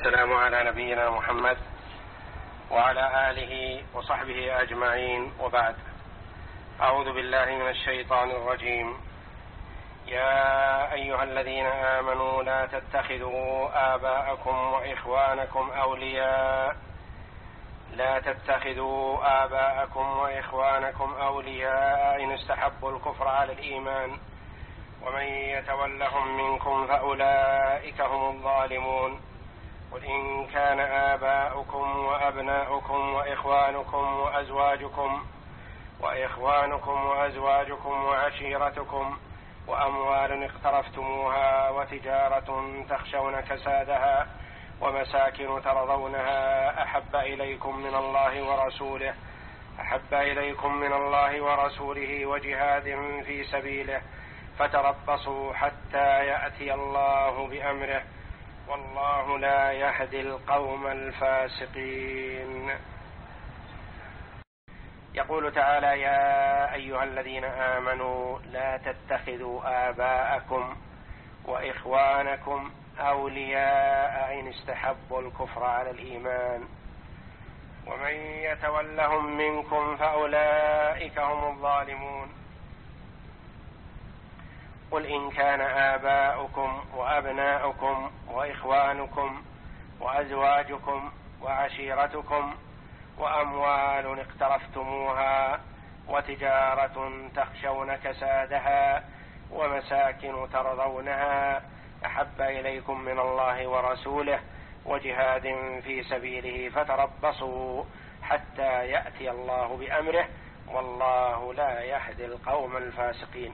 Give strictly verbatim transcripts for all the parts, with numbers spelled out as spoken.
السلام على نبينا محمد وعلى آله وصحبه أجمعين، وبعد. أعوذ بالله من الشيطان الرجيم. يا أيها الذين آمنوا لا تتخذوا آباءكم وإخوانكم أولياء لا تتخذوا آباءكم وإخوانكم أولياء إن استحبوا الكفر على الإيمان ومن يتولهم منكم فأولئك هم الظالمون. قل إن كان آباؤكم وأبناؤكم وإخوانكم وأزواجكم وإخوانكم وأزواجكم وعشيرتكم وأموال اقترفتموها وتجارة تخشون كسادها ومساكن ترضونها أحب إليكم من الله ورسوله أحب إليكم من الله ورسوله وجهاد في سبيله فتربصوا حتى يأتي الله بأمره والله لا يهدي القوم الفاسقين. يقول تعالى: يا أيها الذين آمنوا لا تتخذوا آباءكم وإخوانكم أولياء إن استحبوا الكفر على الإيمان ومن يتولهم منكم فأولئك هم الظالمون. قل إن كان آباؤكم وأبناؤكم وإخوانكم وأزواجكم وعشيرتكم وأموال اقترفتموها وتجارة تخشون كسادها ومساكن ترضونها أحب إليكم من الله ورسوله وجهاد في سبيله فتربصوا حتى يأتي الله بأمره والله لا يهدي القوم الفاسقين.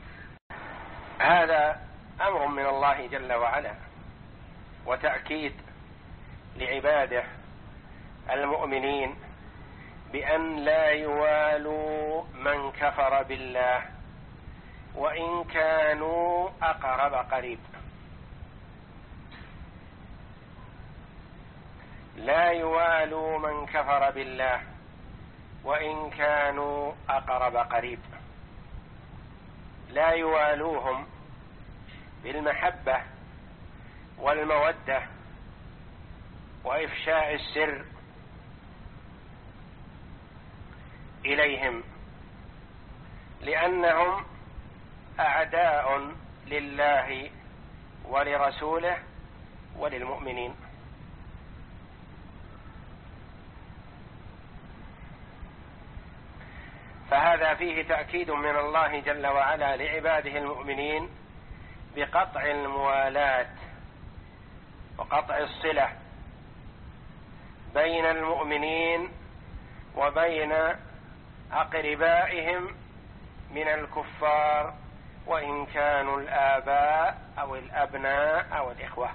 هذا أمر من الله جل وعلا وتأكيد لعباده المؤمنين بأن لا يوالوا من كفر بالله وإن كانوا أقرب قريب. لا يوالوا من كفر بالله وإن كانوا أقرب قريب. لا يوالوهم بالمحبة والمودة وإفشاء السر إليهم، لأنهم أعداء لله ولرسوله وللمؤمنين. فهذا فيه تأكيد من الله جل وعلا لعباده المؤمنين بقطع الموالاة وقطع الصلة بين المؤمنين وبين أقربائهم من الكفار وإن كانوا الآباء أو الأبناء أو الإخوة.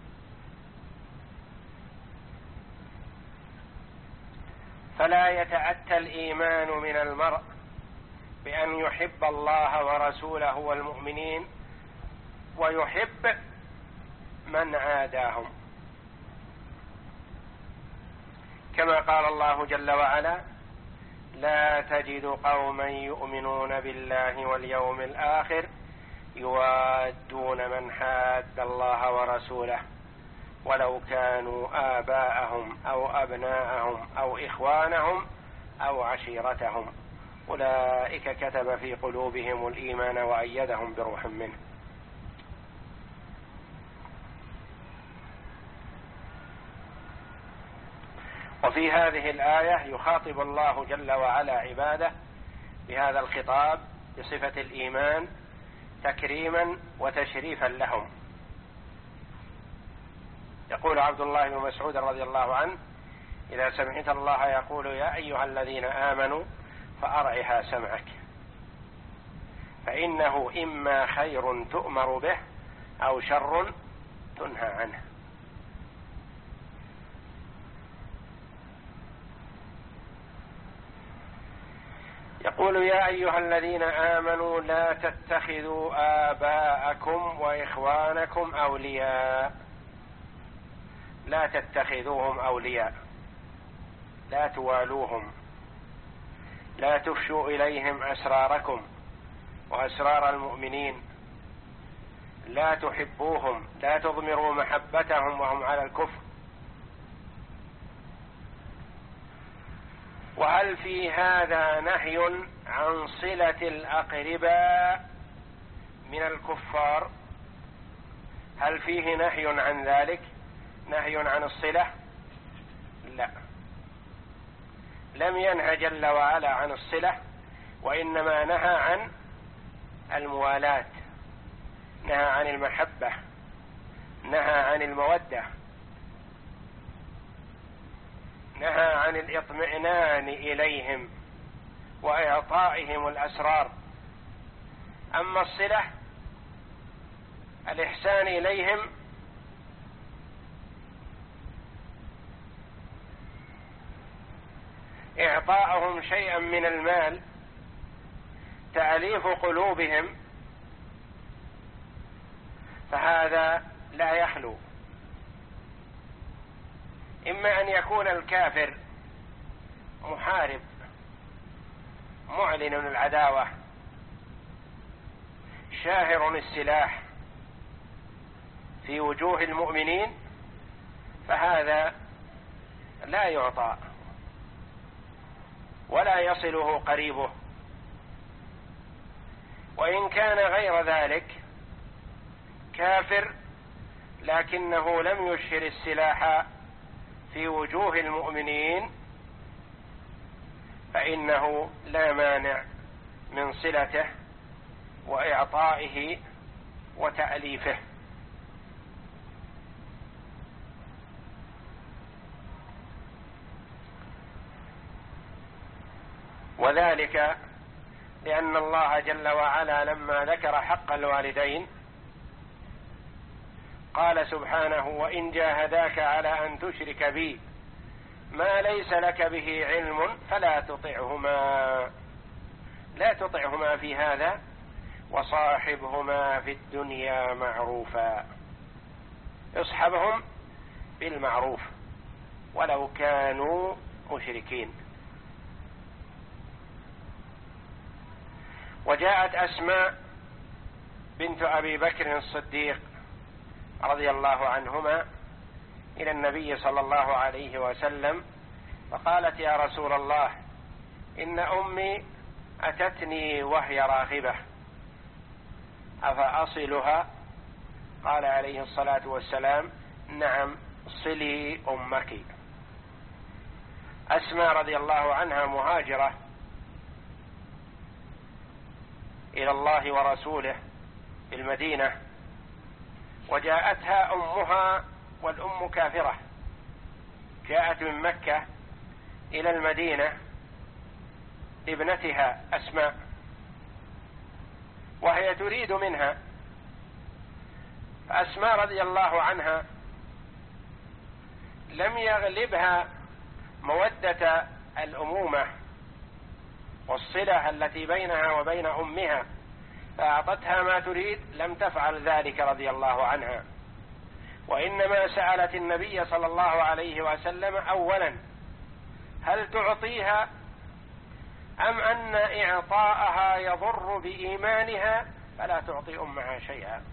فلا يتأتى الإيمان من المرء بأن يحب الله ورسوله والمؤمنين ويحب من عاداهم، كما قال الله جل وعلا: لا تجد قوما يؤمنون بالله واليوم الآخر يوادون من حاد الله ورسوله ولو كانوا آباءهم أو أبناءهم أو إخوانهم أو عشيرتهم أولئك كتب في قلوبهم الإيمان وأيدهم بروح منه. وفي هذه الآية يخاطب الله جل وعلا عباده بهذا الخطاب بصفة الإيمان تكريما وتشريفا لهم. يقول عبد الله بن مسعود رضي الله عنه: إذا سمعت الله يقول يا أيها الذين آمنوا فأرعها سمعك، فإنه إما خير تؤمر به أو شر تنهى عنه. يقول: يا أيها الذين آمنوا لا تتخذوا آباءكم وإخوانكم أولياء. لا تتخذوهم أولياء، لا توالوهم، لا تفشوا إليهم أسراركم وأسرار المؤمنين، لا تحبوهم، لا تضمروا محبتهم وهم على الكفر وهل في هذا نهي عن صلة الأقرباء من الكفار؟ هل فيه نهي عن ذلك، نهي عن الصلة؟ لا، لم ينهى جل وعلا عن الصلة، وإنما نهى عن الموالاة، نهى عن المحبة، نهى عن المودة، نهى عن الاطمئنان إليهم وإعطائهم الأسرار. أما الصلة الإحسان إليهم إعطاءهم شيئا من المال، تأليف قلوبهم، فهذا لا يخلو. إما أن يكون الكافر محارب معلن العداوة شاهر السلاح في وجوه المؤمنين، فهذا لا يعطى ولا يصله قريبه. وإن كان غير ذلك كافر لكنه لم يشهر السلاح في وجوه المؤمنين، فإنه لا مانع من صلته وإعطائه وتأليفه. وذلك لأن الله جل وعلا لما ذكر حق الوالدين قال سبحانه: وإن جاهداك على أن تشرك بي ما ليس لك به علم فلا تطعهما لا تطعهما في هذا وصاحبهما في الدنيا معروفا. اصحبهم بالمعروف ولو كانوا مشركين. وجاءت أسماء بنت أبي بكر الصديق رضي الله عنهما إلى النبي صلى الله عليه وسلم فقالت: يا رسول الله، إن أمي أتتني وهي راغبة أفأصلها؟ قال عليه الصلاة والسلام: نعم، صلي أمك. أسماء رضي الله عنها مهاجرة إلى الله ورسوله في المدينة، وجاءتها أمها والأم كافرة، جاءت من مكة إلى المدينة ابنتها أسماء وهي تريد منها، فأسماء رضي الله عنها لم يغلبها مودة الأمومة والصلة التي بينها وبين أمها، فأعطتها ما تريد، لم تفعل ذلك رضي الله عنها، وإنما سألت النبي صلى الله عليه وسلم أولا: هل تعطيها أم أن إعطاءها يضر بإيمانها فلا تعطي أمها شيئا؟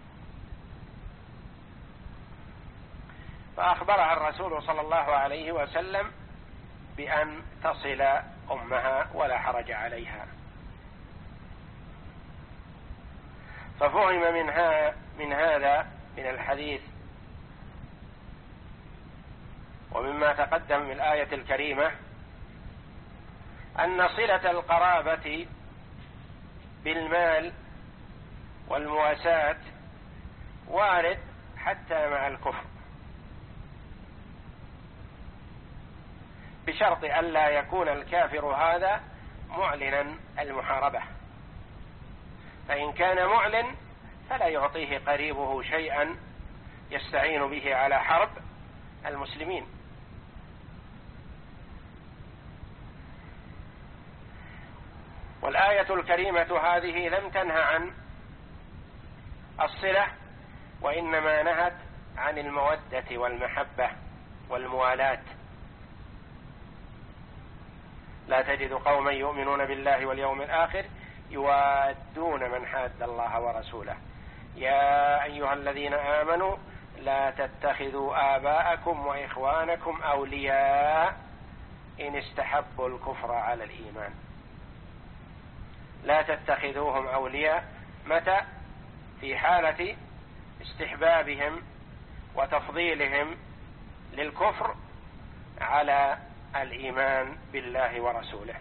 فأخبرها الرسول صلى الله عليه وسلم بأن تصل أمها ولا حرج عليها. ففهم منها من هذا من الحديث ومما تقدم من الآية الكريمة أن صلة القرابة بالمال والمواساة وارد حتى مع الكفر، بشرط ألا يكون الكافر هذا معلنا المحاربة، فإن كان معلن فلا يعطيه قريبه شيئا يستعين به على حرب المسلمين. والآية الكريمة هذه لم تنه عن الصلة، وإنما نهت عن المودة والمحبة والموالاة. لا تجد قوما يؤمنون بالله واليوم الآخر يوادون من حاد الله ورسوله يا أيها الذين آمنوا لا تتخذوا آباءكم وإخوانكم أولياء إن استحبوا الكفر على الإيمان. لا تتخذوهم أولياء. متى؟ في حالة استحبابهم وتفضيلهم للكفر على الإيمان بالله ورسوله.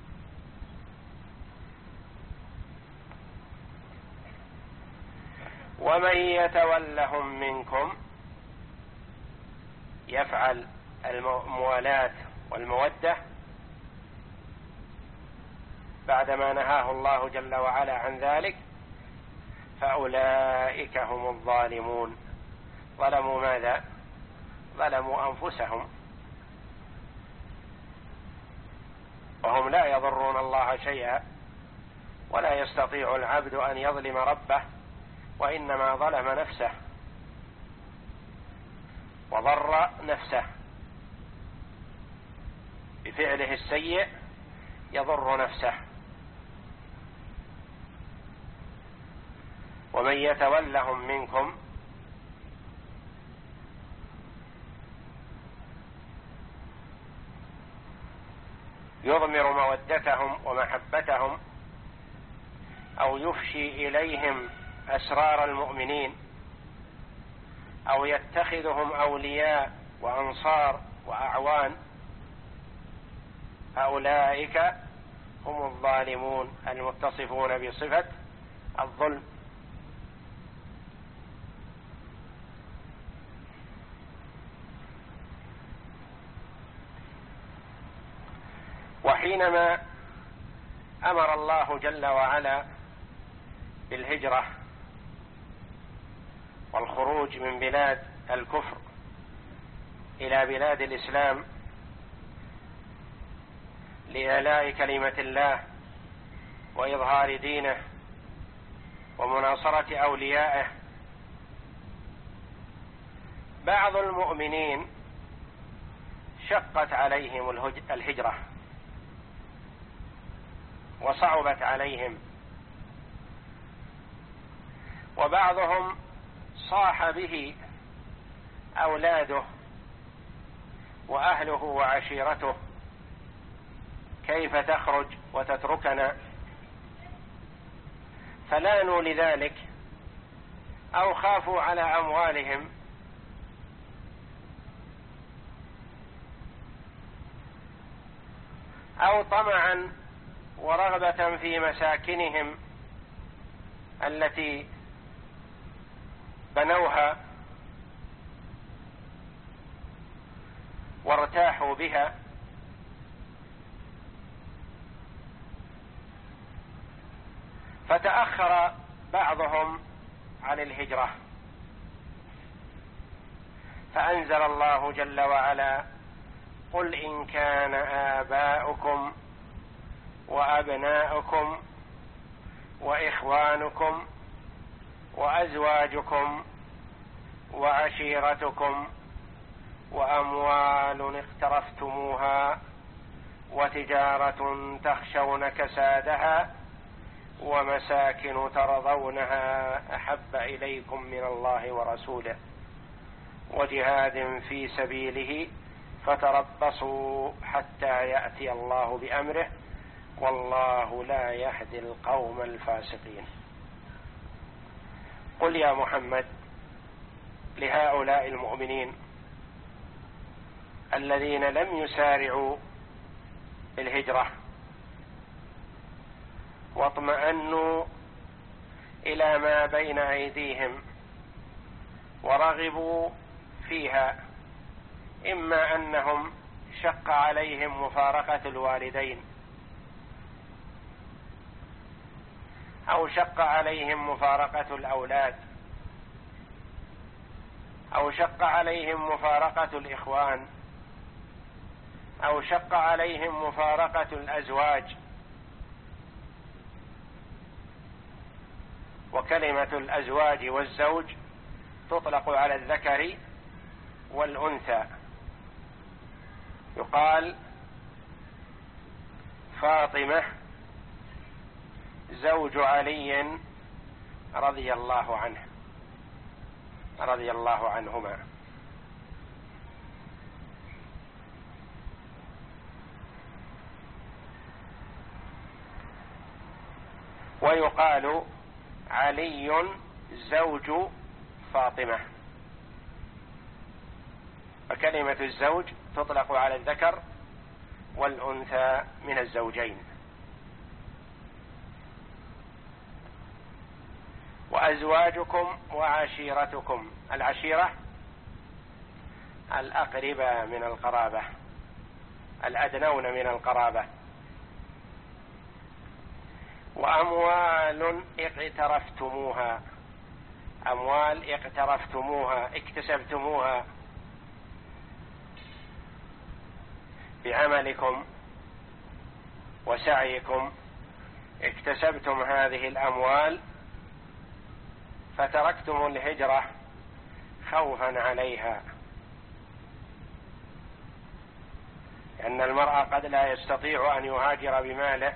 ومن يتولهم منكم، يفعل الموالاة والمودة بعدما نهاه الله جل وعلا عن ذلك، فأولئك هم الظالمون. ظلموا ماذا؟ ظلموا أنفسهم، وهم لا يضرون الله شيئا، ولا يستطيع العبد أن يظلم ربه، وإنما ظلم نفسه وضر نفسه بفعله السيء، يضر نفسه. ومن يتولهم منكم، يضمر مودتهم ومحبتهم، أو يفشي إليهم أسرار المؤمنين، أو يتخذهم أولياء وأنصار وأعوان، أولئك هم الظالمون المتصفون بصفة الظلم. وحينما أمر الله جل وعلا بالهجرة والخروج من بلاد الكفر إلى بلاد الإسلام لإعلاء كلمة الله وإظهار دينه ومناصرة أوليائه، بعض المؤمنين شقت عليهم الهجرة وصعبت عليهم، وبعضهم صاح به أولاده وأهله وعشيرته: كيف تخرج وتتركنا؟ فلانوا لذلك، أو خافوا على أموالهم، أو طمعا ورغبة في مساكنهم التي بنوها وارتاحوا بها، فتأخر بعضهم عن الهجرة، فأنزل الله جل وعلا: قل إن كان آباؤكم وأبناؤكم وإخوانكم وأزواجكم وعشيرتكم وأموال اقترفتموها وتجارة تخشون كسادها ومساكن ترضونها أحب إليكم من الله ورسوله وجهاد في سبيله فتربصوا حتى يأتي الله بأمره والله لا يهدي القوم الفاسقين. قل يا محمد لهؤلاء المؤمنين الذين لم يسارعوا بالهجرة واطمأنوا إلى ما بين أيديهم ورغبوا فيها، إما أنهم شق عليهم مفارقة الوالدين، أو شق عليهم مفارقة الأولاد، أو شق عليهم مفارقة الإخوان، أو شق عليهم مفارقة الأزواج. وكلمة الأزواج والزوج تطلق على الذكر والأنثى، يقال فاطمة زوج علي رضي الله عنه رضي الله عنهما. ويقال علي زوج فاطمة. فكلمة الزوج تطلق على الذكر والأنثى من الزوجين. وأزواجكم وعشيرتكم. العشيرة الأقرباء من القرابة، الأدنون من القرابة. وأموال اقترفتموها. أموال اقترفتموها اكتسبتموها بعملكم وسعيكم، اكتسبتم هذه الأموال فتركتم الهجرة خوفا عليها، لأن المرء قد لا يستطيع أن يهاجر بماله،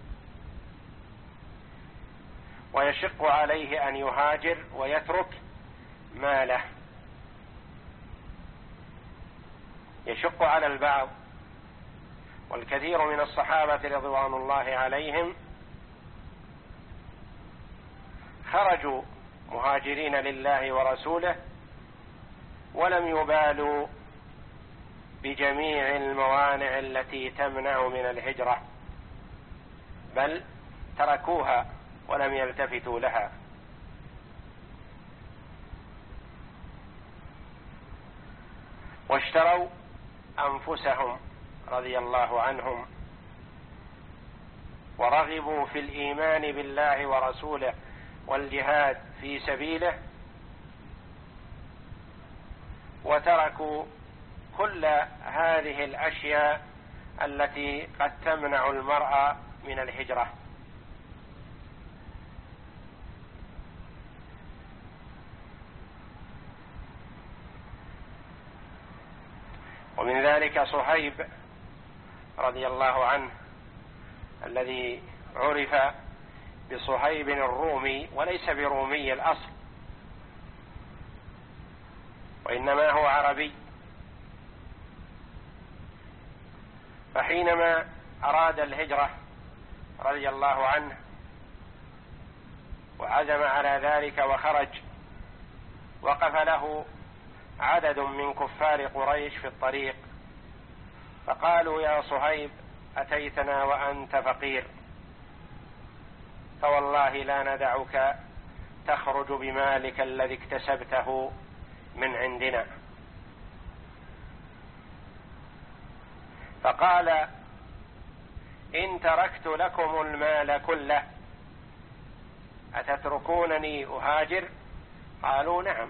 ويشق عليه أن يهاجر ويترك ماله. يشق على البعض، والكثير من الصحابة رضوان الله عليهم خرجوا مهاجرين لله ورسوله ولم يبالوا بجميع الموانع التي تمنع من الهجرة، بل تركوها ولم يلتفتوا لها. واشتروا أنفسهم رضي الله عنهم، ورغبوا في الإيمان بالله ورسوله والجهاد في سبيله، وتركوا كل هذه الأشياء التي قد تمنع المرء من الهجرة. ومن ذلك صهيب رضي الله عنه الذي عرف بصهيب الرومي، وليس برومي الأصل وإنما هو عربي. فحينما أراد الهجرة رضي الله عنه وعزم على ذلك وخرج، وقف له عدد من كفار قريش في الطريق فقالوا: يا صهيب، أتيتنا وأنت فقير، فوالله لا ندعك تخرج بمالك الذي اكتسبته من عندنا. فقال: إن تركت لكم المال كله أتتركونني أهاجر؟ قالوا: نعم.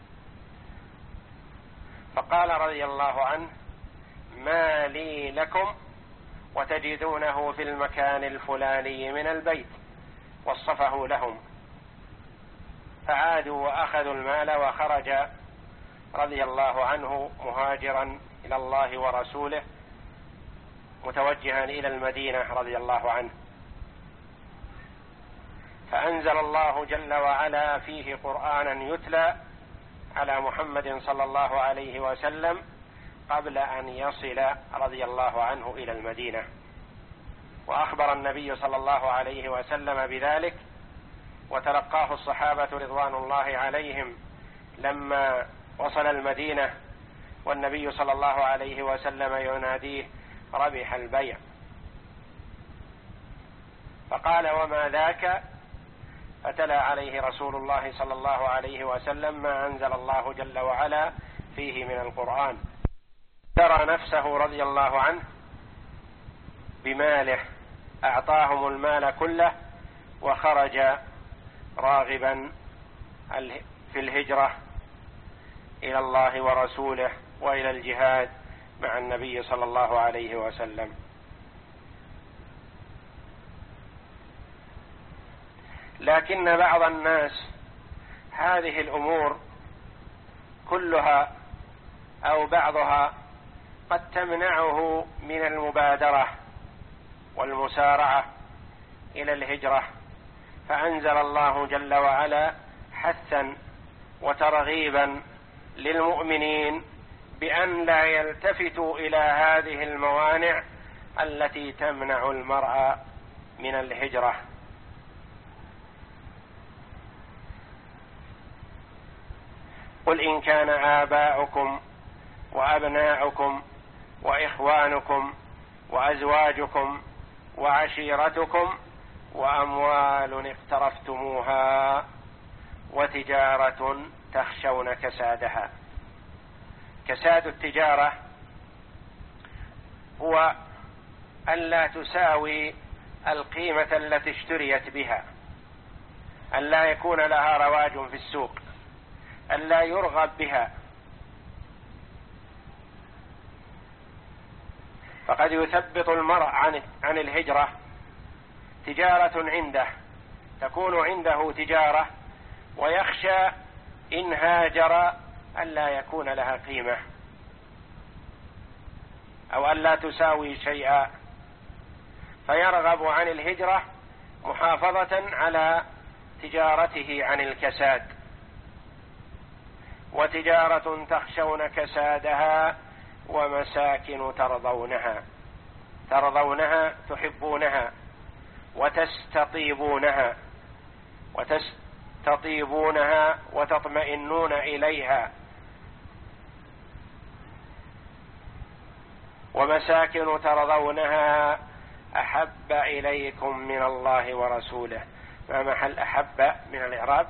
فقال رضي الله عنه: ما لي لكم وتجدونه في المكان الفلاني من البيت، وصفه لهم. فعادوا وأخذوا المال، وخرج رضي الله عنه مهاجرا إلى الله ورسوله متوجها إلى المدينة رضي الله عنه. فأنزل الله جل وعلا فيه قرآنا يتلى على محمد صلى الله عليه وسلم قبل أن يصل رضي الله عنه إلى المدينة، وأخبر النبي صلى الله عليه وسلم بذلك، وتلقاه الصحابة رضوان الله عليهم لما وصل المدينة، والنبي صلى الله عليه وسلم يناديه: ربح البيع. فقال: وما ذاك؟ فتلا عليه رسول الله صلى الله عليه وسلم ما أنزل الله جل وعلا فيه من القرآن. ترى نفسه رضي الله عنه بماله، أعطاهم المال كله، وخرج راغبا في الهجرة إلى الله ورسوله وإلى الجهاد مع النبي صلى الله عليه وسلم. لكن بعض الناس هذه الأمور كلها أو بعضها قد تمنعه من المبادرة والمسارعة إلى الهجرة، فأنزل الله جل وعلا حثا وترغيبا للمؤمنين بأن لا يلتفتوا إلى هذه الموانع التي تمنع المرء من الهجرة. قل إن كان آباؤكم وأبناؤكم وإخوانكم وأزواجكم وعشيرتكم وأموال اقترفتموها وتجارة تخشون كسادها. كساد التجارة هو ألا تساوي القيمة التي اشتريت بها، ألا يكون لها رواج في السوق، ألا يرغب بها. فقد يثبط المرء عن عن الهجرة تجارة عنده، تكون عنده تجارة ويخشى إن هاجر ألا يكون لها قيمة أو ألا تساوي شيئا، فيرغب عن الهجرة محافظة على تجارته عن الكساد. وتجارة تخشون كسادها ومساكن ترضونها، ترضونها تحبونها وتستطيبونها وتستطيبونها وتطمئنون إليها. ومساكن ترضونها أحب إليكم من الله ورسوله. ما محل أحب من الإعراب؟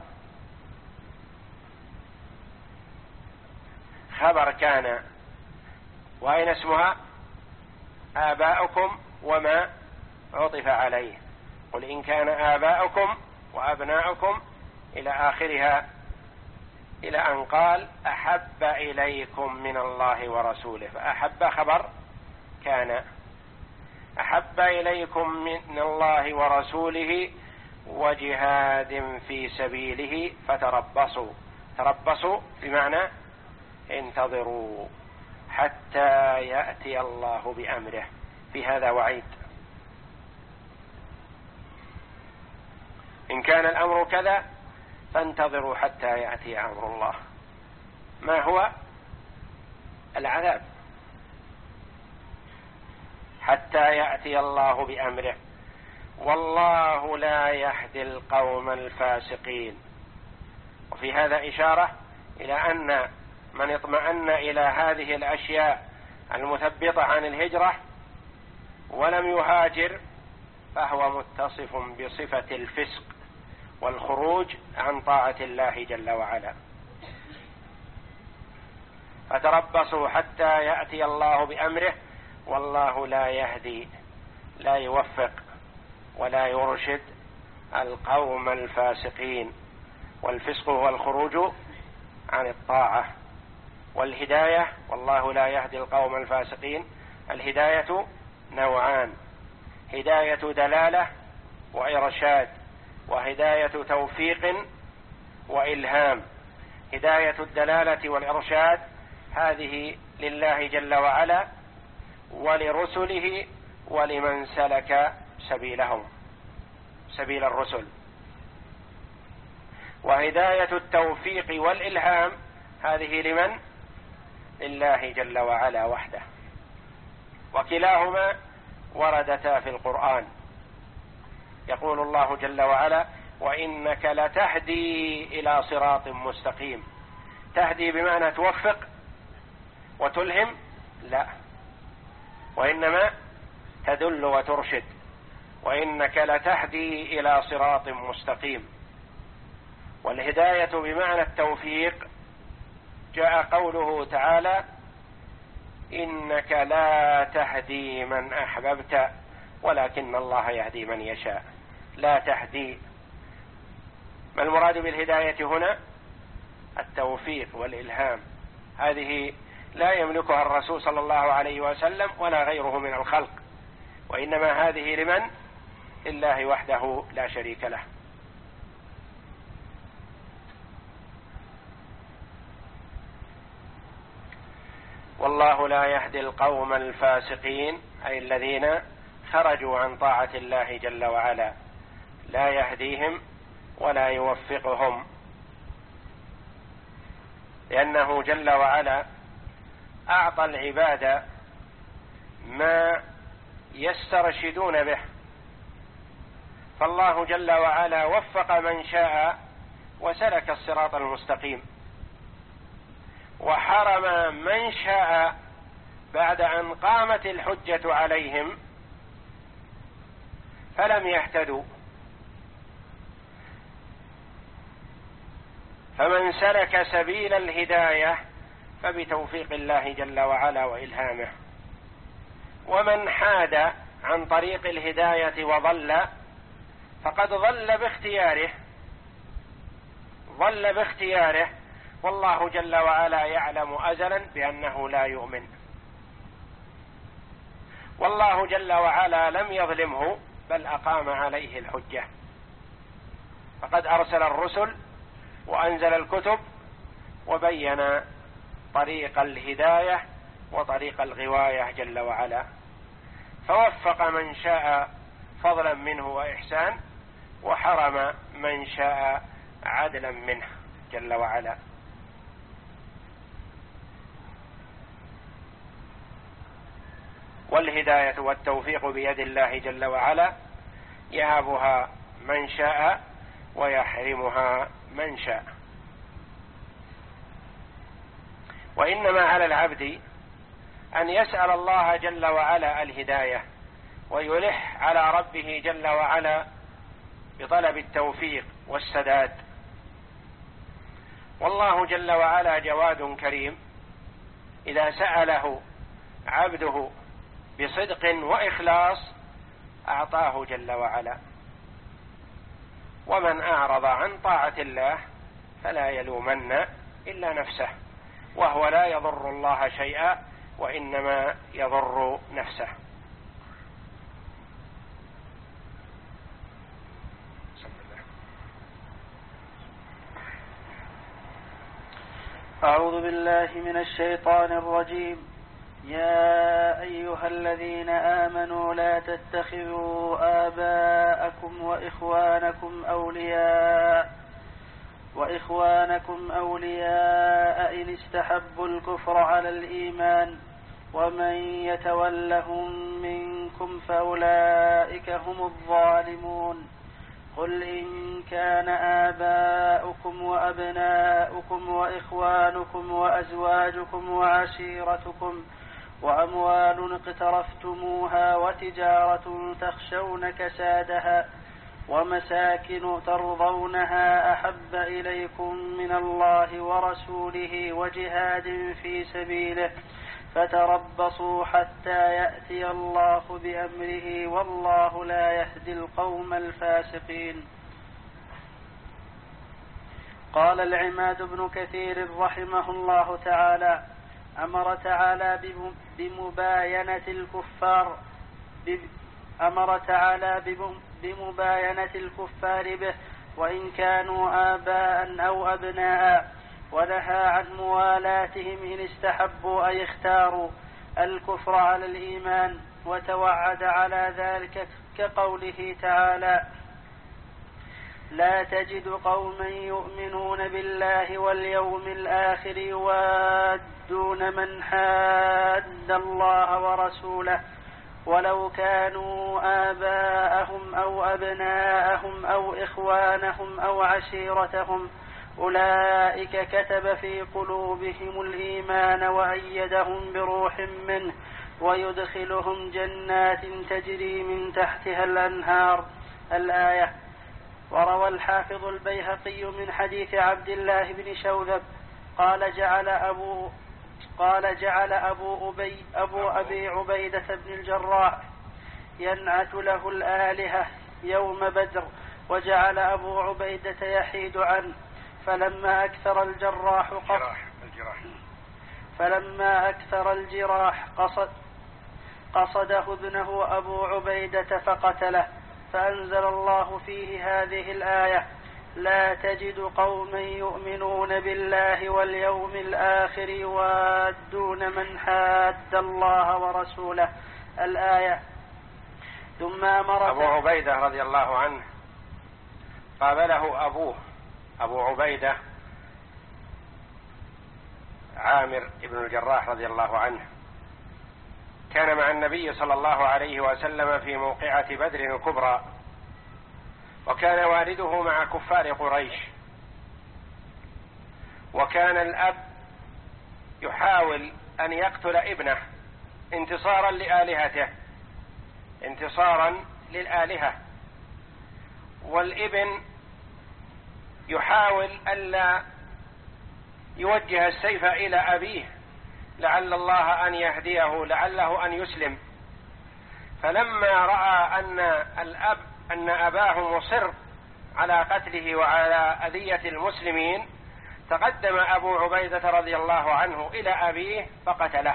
خبر كان، وأين اسمها؟ آباؤكم وما عطف عليه. قل إن كان آباؤكم وأبناؤكم إلى آخرها، إلى أن قال أحب إليكم من الله ورسوله. فأحب خبر كان، أحب إليكم من الله ورسوله وجهاد في سبيله فتربصوا. تربصوا بمعنى انتظروا حتى يأتي الله بأمره. في هذا وعيد. إن كان الأمر كذا فانتظروا حتى يأتي أمر الله. ما هو؟ العذاب. حتى يأتي الله بأمره. والله لا يهدي القوم الفاسقين. وفي هذا إشارة إلى أن من اطمأن إلى هذه الأشياء المثبطة عن الهجرة ولم يهاجر فهو متصف بصفة الفسق والخروج عن طاعة الله جل وعلا. فتربصوا حتى يأتي الله بأمره. والله لا يهدي، لا يوفق ولا يرشد القوم الفاسقين. والفسق هو الخروج عن الطاعة. والهداية، والله لا يهدي القوم الفاسقين، الهداية نوعان: هداية دلالة وإرشاد، وهداية توفيق وإلهام. هداية الدلالة والإرشاد هذه لله جل وعلا ولرسله ولمن سلك سبيلهم، سبيل الرسل. وهداية التوفيق والإلهام هذه لمن؟ لله جل وعلا وحده. وكلاهما وردتا في القرآن. يقول الله جل وعلا: وإنك لتهدي إلى صراط مستقيم. تهدي بمعنى توفق وتلهم؟ لا، وإنما تدل وترشد. وإنك لتهدي إلى صراط مستقيم. والهداية بمعنى التوفيق جاء قوله تعالى: إنك لا تهدي من أحببت ولكن الله يهدي من يشاء. لا تهدي. ما المراد بالهداية هنا؟ التوفيق والإلهام. هذه لا يملكها الرسول صلى الله عليه وسلم ولا غيره من الخلق، وإنما هذه لمن؟ لله وحده لا شريك له. والله لا يهدي القوم الفاسقين، أي الذين خرجوا عن طاعة الله جل وعلا، لا يهديهم ولا يوفقهم، لأنه جل وعلا أعطى العباد ما يسترشدون به. فالله جل وعلا وفق من شاء وسلك الصراط المستقيم، وحرم من شاء بعد أن قامت الحجة عليهم فلم يهتدوا. فمن سلك سبيل الهداية فبتوفيق الله جل وعلا وإلهامه، ومن حاد عن طريق الهداية وضل فقد ضل باختياره ضل باختياره والله جل وعلا يعلم أزلا بأنه لا يؤمن. والله جل وعلا لم يظلمه بل أقام عليه الحجة، فقد أرسل الرسل وأنزل الكتب وبين طريق الهداية وطريق الغواية جل وعلا، فوفق من شاء فضلا منه وإحسان، وحرم من شاء عدلا منه جل وعلا. والهداية والتوفيق بيد الله جل وعلا، يهبها من شاء ويحرمها من شاء. وإنما على العبد أن يسأل الله جل وعلا الهداية ويلح على ربه جل وعلا بطلب التوفيق والسداد. والله جل وعلا جواد كريم، إذا سأله عبده بصدق وإخلاص أعطاه جل وعلا. ومن أعرض عن طاعة الله فلا يلومن إلا نفسه، وهو لا يضر الله شيئا وإنما يضر نفسه. أعوذ بالله من الشيطان الرجيم. يا أيها الذين آمنوا لا تتخذوا آباءكم وإخوانكم أولياء وإخوانكم أولياء إن استحبوا الكفر على الإيمان ومن يتولهم منكم فأولئك هم الظالمون. قل إن كان آباؤكم وأبناؤكم وإخوانكم وأزواجكم وعشيرتكم وأموال اقترفتموها وتجارة تخشون كسادها ومساكن ترضونها أحب إليكم من الله ورسوله وجهاد في سبيله فتربصوا حتى يأتي الله بأمره والله لا يهدي القوم الفاسقين. قال العماد بن كثير رحمه الله تعالى: أمر تعالى بمباينة الكفار أمر تعالى بمباينة الكفار به وإن كانوا آباء أو أبناء، ونهى عن موالاتهم إن استحبوا أي اختاروا الكفر على الإيمان، وتوعد على ذلك كقوله تعالى: لا تجد قوما يؤمنون بالله واليوم الآخر يوادون من حاد الله ورسوله ولو كانوا آباءهم أو أبناءهم أو إخوانهم أو عشيرتهم أولئك كتب في قلوبهم الإيمان وأيدهم بروح منه ويدخلهم جنات تجري من تحتها الأنهار. الآية. وروى الحافظ البيهقي من حديث عبد الله بن شوذب قال جعل أبو قال جعل أبو أبي أبو أبي عبيدة بن الجراح ينعت له الآلهة يوم بدر، وجعل أبو عبيدة يحيد عنه، فلما أكثر الجراح قصد فلما أكثر الجراح قصد قصده ابنه أبو عبيدة فقتله، فأنزل الله فيه هذه الآية: لا تجد قوما يؤمنون بالله واليوم الآخر يوادون من حاد الله ورسوله. الآية. ثم أمر أبو عبيدة رضي الله عنه قابله أبوه أبو عبيدة عامر بن الجراح رضي الله عنه، كان مع النبي صلى الله عليه وسلم في موقعة بدر الكبرى، وكان والده مع كفار قريش، وكان الأب يحاول أن يقتل ابنه انتصارا لآلهته، انتصارا للآلهة، والابن يحاول ألا يوجه السيف إلى أبيه لعل الله أن يهديه، لعله أن يسلم. فلما رأى أن الأب أن أباه مصر على قتله وعلى أذية المسلمين، تقدم أبو عبيدة رضي الله عنه إلى أبيه فقتله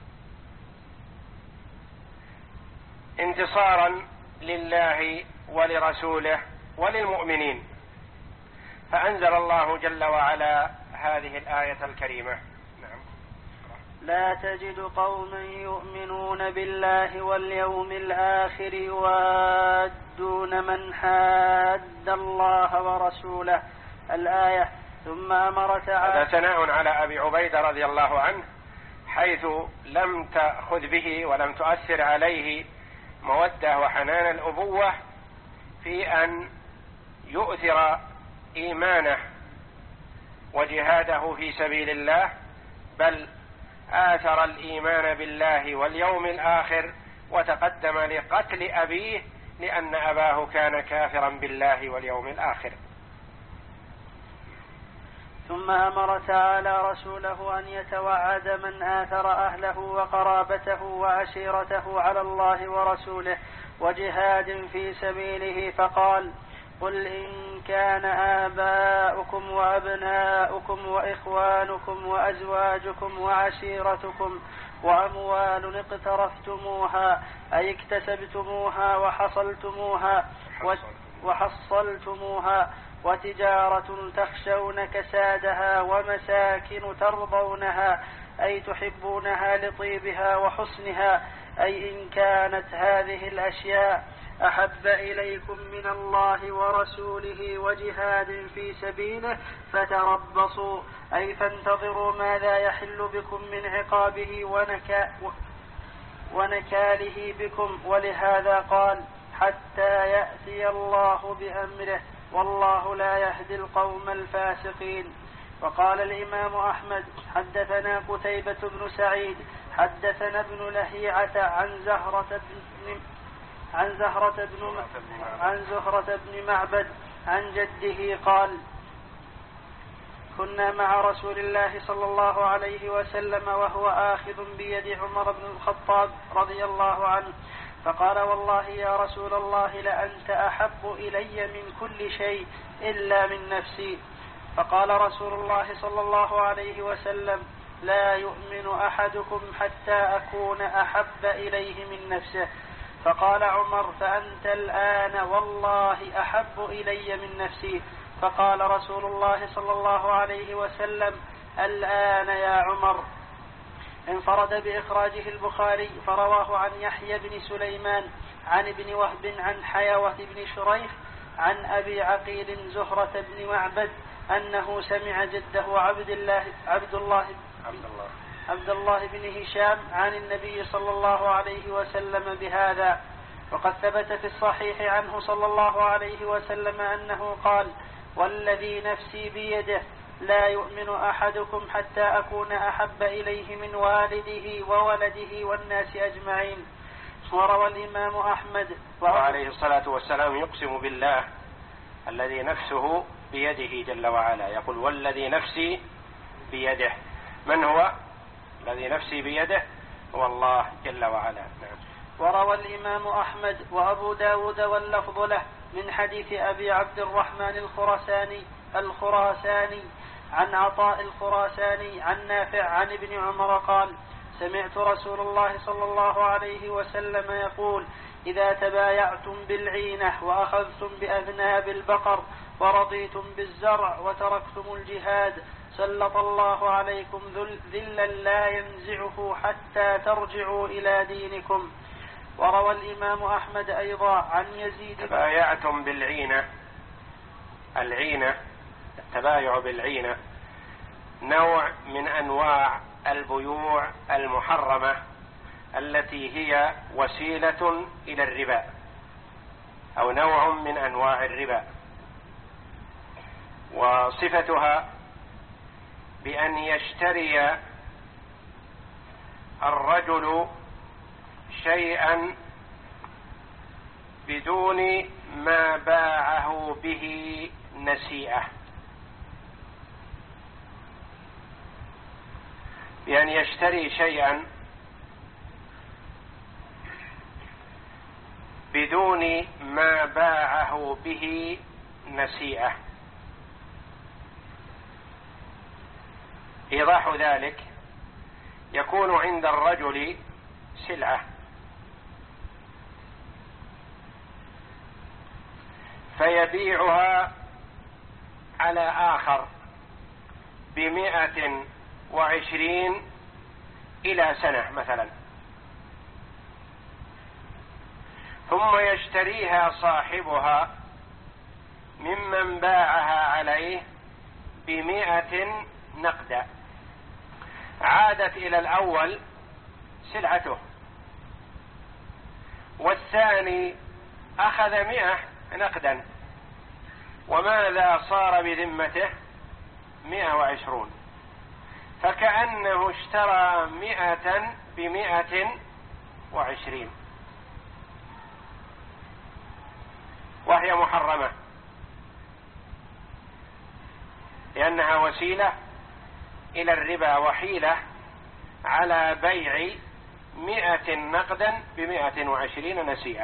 انتصارا لله ولرسوله وللمؤمنين. فأنزل الله جل وعلا هذه الآية الكريمة. نعم. لا تجد قوما يؤمنون بالله واليوم الآخر يوادون من حاد الله ورسوله، الآية. ثم أمر تعالى. هذا ثناء على أبي عبيدة رضي الله عنه، حيث لم تأخذ به ولم تؤثر عليه مودة وحنان الأبوة في أن يؤثر إيمانه وجهاده في سبيل الله، بل آثر الإيمان بالله واليوم الآخر وتقدم لقتل أبيه لأن أباه كان كافرا بالله واليوم الآخر. ثم أمر تعالى رسوله أن يتوعد من آثر أهله وقرابته وعشيرته على الله ورسوله وجهاد في سبيله، فقال: قل إن كان آباؤكم وأبناؤكم وإخوانكم وأزواجكم وعشيرتكم وأموال اقترفتموها أي اكتسبتموها وحصلتموها وحصلتموها وتجارة تخشون كسادها ومساكن ترضونها أي تحبونها لطيبها وحسنها، أي إن كانت هذه الأشياء أحب إليكم من الله ورسوله وجهاد في سبيله فتربصوا أي فانتظروا ماذا يحل بكم من عقابه ونكا ونكاله بكم. ولهذا قال: حتى يأتي الله بأمره والله لا يهدي القوم الفاسقين. وقال الإمام أحمد: حدثنا قتيبة بن سعيد حدثنا ابن لهيعة عن زهرة بن عن زهرة بن عن زهرة بن معبد عن جده قال: كنا مع رسول الله صلى الله عليه وسلم وهو آخذ بيد عمر بن الخطاب رضي الله عنه، فقال: والله يا رسول الله لأنت أحب إلي من كل شيء إلا من نفسي. فقال رسول الله صلى الله عليه وسلم: لا يؤمن أحدكم حتى أكون أحب إليه من نفسه. فقال عمر: فأنت الآن والله أحب إلي من نفسي. فقال رسول الله صلى الله عليه وسلم: الآن يا عمر. انفرد بإخراجه البخاري فرواه عن يحيى بن سليمان عن ابن وهب عن حيوة بن شريح عن أبي عقيل زهرة بن معبد أنه سمع جده عبد الله عبد الله عبد الله عبد الله بن هشام عن النبي صلى الله عليه وسلم بهذا. وقد ثبت في الصحيح عنه صلى الله عليه وسلم أنه قال: والذي نفسي بيده لا يؤمن أحدكم حتى أكون أحب إليه من والده وولده والناس أجمعين. وروى الإمام أحمد وعليه الصلاة والسلام يقسم بالله الذي نفسه بيده جل وعلا، يقول: والذي نفسي بيده. من هو الذي نفسي بيده؟ هو الله جل وعلا. نعم. وروى الإمام أحمد وأبو داود واللفظ له من حديث أبي عبد الرحمن الخراساني الخراساني عن عطاء الخراساني عن نافع عن ابن عمر قال: سمعت رسول الله صلى الله عليه وسلم يقول: إذا تبايعتم بالعينة وأخذتم بأذناب البقر ورضيتم بالزرع وتركتم الجهاد سلط الله عليكم ذلا لا ينزعه حتى ترجعوا إلى دينكم. وروى الإمام أحمد أيضا عن يزيد: تبايعتم بالعينة. العينة، التبايع بالعينة نوع من أنواع البيوع المحرمة التي هي وسيلة إلى الربا أو نوع من أنواع الربا، وصفتها بأن يشتري الرجل شيئا بدون ما باعه به نسيئة، يعني يشتري شيئا بدون ما باعه به نسيئة. إيضاح ذلك: يكون عند الرجل سلعة فيبيعها على آخر بمائة وعشرين إلى سنة مثلا، ثم يشتريها صاحبها ممن باعها عليه بمائة نقدا، عادت إلى الأول سلعته، والثاني أخذ مئة نقدا، وماذا صار بذمته؟ مئة وعشرون، فكأنه اشترى مئة بمئة وعشرين، وهي محرمة لأنها وسيلة إلى الربا وحيلة على بيع مئة نقدا بمئة وعشرين نسيئة.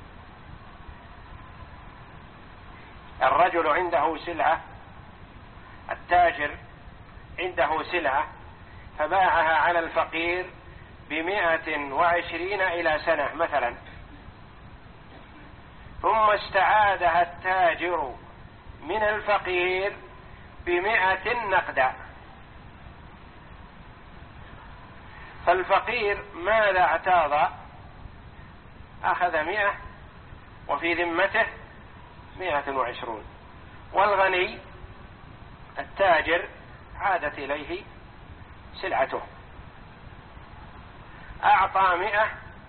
الرجل عنده سلعة، التاجر عنده سلعة فباعها على الفقير بمئة وعشرين إلى سنة مثلا، ثم استعادها التاجر من الفقير بمئة نقدا، فالفقير ماذا اعتاض؟ أخذ مئة وفي ذمته مئة وعشرون، والغني التاجر عادت إليه سلعته، أعطى مئة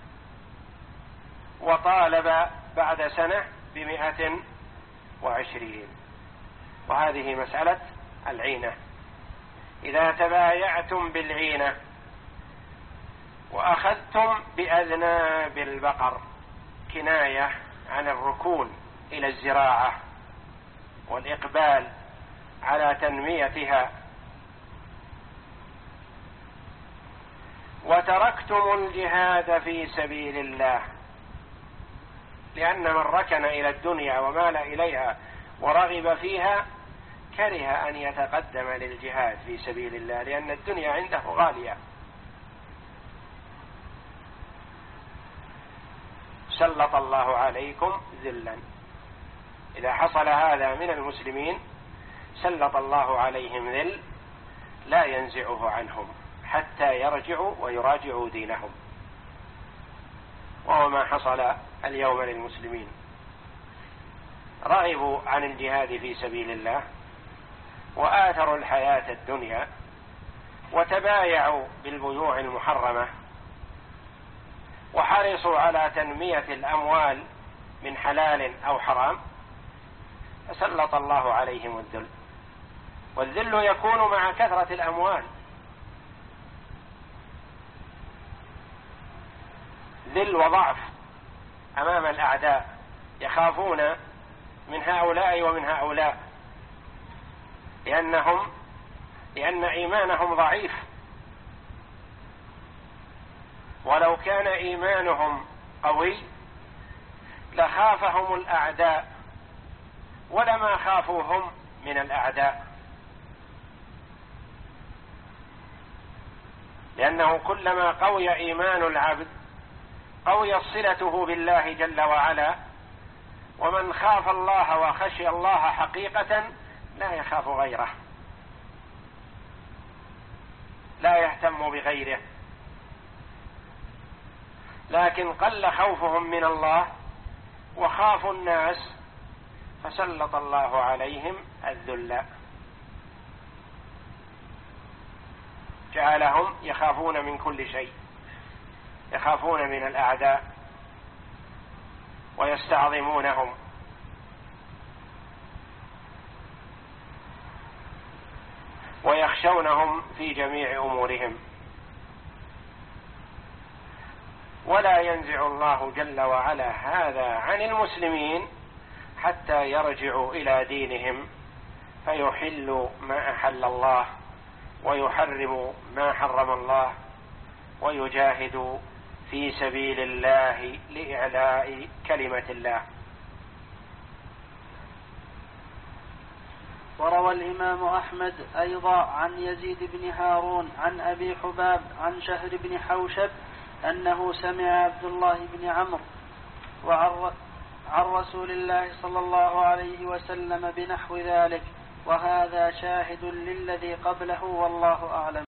وطالب بعد سنة بمئة وعشرين. وهذه مسألة العينة. إذا تبايعتم بالعينة وأخذتم بأذناب البقر، كناية عن الركون إلى الزراعة والإقبال على تنميتها، وتركتم الجهاد في سبيل الله، لأن من ركن إلى الدنيا ومال إليها ورغب فيها كره أن يتقدم للجهاد في سبيل الله، لأن الدنيا عنده غالية. سلط الله عليكم ذلا، إذا حصل هذا من المسلمين سلط الله عليهم ذل لا ينزعه عنهم حتى يرجعوا ويراجعوا دينهم، وهو ما حصل اليوم للمسلمين. رغبوا عن الجهاد في سبيل الله وآثروا الحياة الدنيا وتبايعوا بالبيوع المحرمة وحرصوا على تنمية الأموال من حلال أو حرام، فسلط الله عليهم الذل. والذل يكون مع كثرة الأموال، ذل وضعف أمام الأعداء، يخافون من هؤلاء ومن هؤلاء لأنهم لأن إيمانهم ضعيف، ولو كان إيمانهم قوي لخافهم الأعداء ولما خافوهم من الأعداء، لأنه كلما قوي إيمان العبد قويت صلته بالله جل وعلا، ومن خاف الله وخشي الله حقيقة لا يخاف غيره، لا يهتم بغيره، لكن قل خوفهم من الله وخافوا الناس فسلط الله عليهم الذل، جعلهم يخافون من كل شيء، يخافون من الأعداء ويستعظمونهم، ويخشونهم في جميع أمورهم. ولا ينزع الله جل وعلا هذا عن المسلمين حتى يرجعوا إلى دينهم فيحلوا ما أحل الله ويحرموا ما حرم الله ويجاهدوا في سبيل الله لإعلاء كلمة الله. وروى الإمام أحمد أيضا عن يزيد بن هارون عن أبي حباب عن شهر بن حوشب أنه سمع عبد الله بن عمرو عن رسول الله صلى الله عليه وسلم بنحو ذلك، وهذا شاهد للذي قبله والله أعلم.